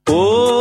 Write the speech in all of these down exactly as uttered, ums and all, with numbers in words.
ஓ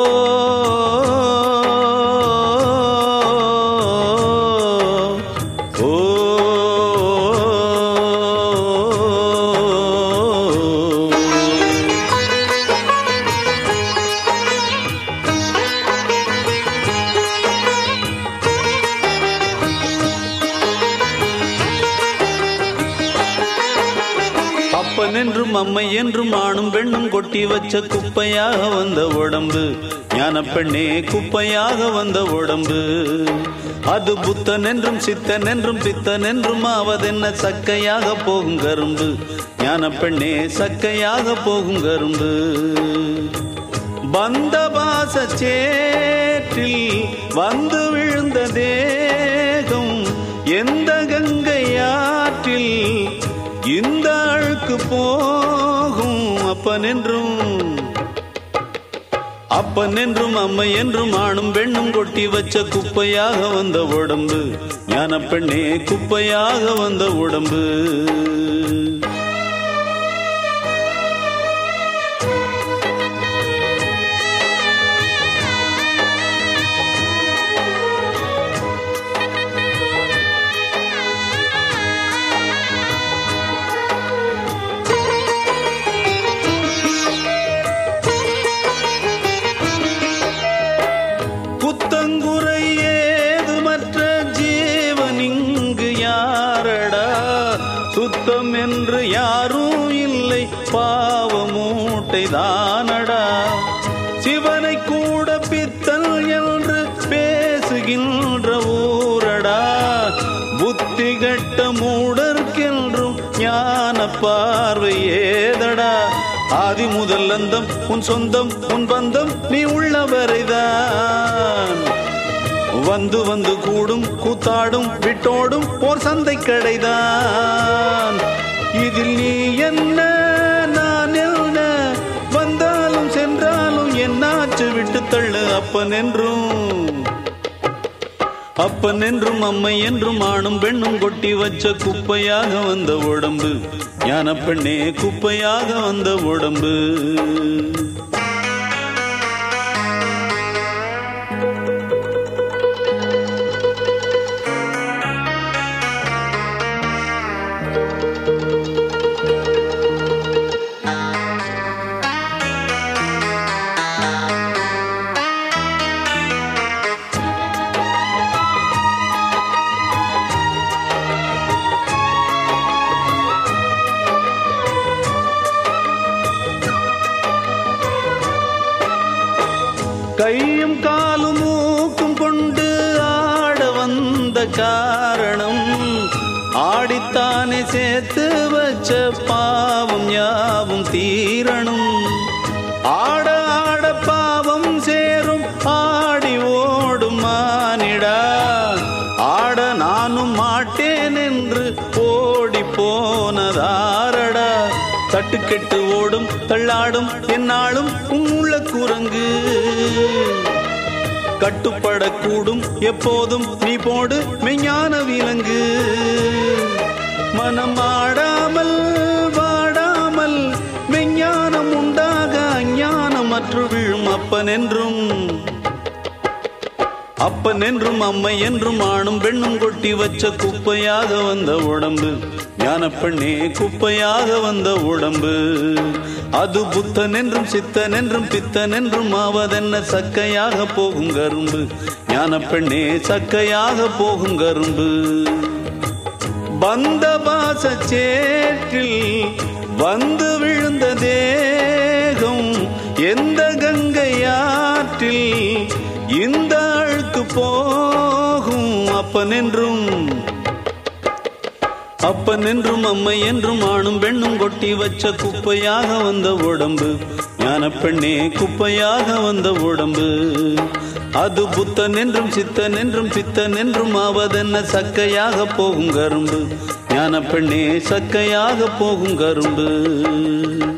அப்பன் என்றும் அம்மை என்றும் ஆணும் பெண்ணும் கொட்டி வச்ச குப்பையாக வந்த உடம்பு ஞான பெண்ணே குப்பையாக வந்த உடம்பு. அது புத்தன் என்றும் சித்தன் என்றும் பித்தன் என்றும் ஆவதென்ன சக்கையாக போகும் கரும்பு ஞான பெண்ணே சக்கையாக போகும் கரும்பு. பந்த பாச சேற்றில் வந்து விழுந்த தேகம் எந்த கங்கையாற்றில் இந்த அழுக்கு போகும். அப்பன் என்றும் அப்பன் என்றும் அம்மை என்றும் ஆணும் பெண்ணும் கொட்டி வச்ச குப்பையாக வந்த உடம்பு ஞான பெண்ணே குப்பையாக வந்த உடம்பு. புத்தங்குறை ஏதுமற்ற ஜீவன் இங்கு யாரடா, சுத்தம் என்று யாரும் இல்லை பாவ மூட்டை தானடா. சிவனை கூட பித்தல் என்று பேசுகின்ற ஊரடா, புத்தி கட்ட மூடர்க்கென்றும் ஞான பார்வை ஏதடா. ஆதி முதல் அந்தம் உன் சொந்தம் உன் பந்தம் நீ உள்ளவரைதான். வந்து வந்து கூடும் கூத்தாடும் விட்டோடும் ஓர் சந்தை கடைதான். இதில் நீ என்ன நான் என்ன, வந்தாலும் சென்றாலும் என்னாச்சு விட்டு தள்ளு. அப்பன் என்றும் அப்பன் என்றும் அம்மை என்றும் ஆணும் பெண்ணும் கொட்டி வச்ச குப்பையாக வந்த உடம்பு ஞான பெண்ணே குப்பையாக வந்த உடம்பு. கையும் காலும் மூக்கும் கொண்டு ஆட வந்த காரணம், ஆடித்தானே சேர்த்து வச்ச பாவம் யாவும் தீரணும். ஆட ஆட பாவம் சேரும் ஆடி ஓடும் மானிடா, ஆட நானும் மாட்டேன் என்று ஓடி போனதாரடா. தட்டு கெட்டு ஓடும் தள்ளாடும் என்னாலும் உள்ள குரங்கு, கட்டுப்படக்கூடும் எப்போதும் நீ போடு மெய்ஞான விலங்கு. மனம் ஆடாமல் வாடாமல் மெய்ஞானம் உண்டாக அஞ்ஞானம் அற்று விழும். அப்பன் என்றும் அப்பன் என்றும் அம்மை என்றும் ஆணும் பெண்ணும் கொட்டி வச்ச குப்பையாக வந்த உடம்பு ஞான பெண்ணே குப்பையாக வந்த உடம்பு. அது புத்தன் என்றும் சித்தன் என்றும் பித்தன் என்றும் ஆவதென்ன சக்கையாக போகும் கரும்பு ஞான பெண்ணே சக்கையாக போகும் கரும்பு. பந்த பாச சேற்றில் வந்து விழுந்த தேகம் எந்த கங்கையாற்றில் இந்த அழுக்கு போகும். அப்பன் என்றும் அப்பன் என்றும் அம்மை என்றும் ஆணும் பெண்ணும் கொட்டி வச்ச குப்பையாக வந்த உடம்பு ஞான பெண்ணே குப்பையாக வந்த உடம்பு. அது புத்தன் என்றும் சித்தன் என்றும் பித்தன் என்றும் ஆவதென்ன சக்கையாக போகும் கரும்பு ஞான பெண்ணே சக்கையாக போகும் கரும்பு.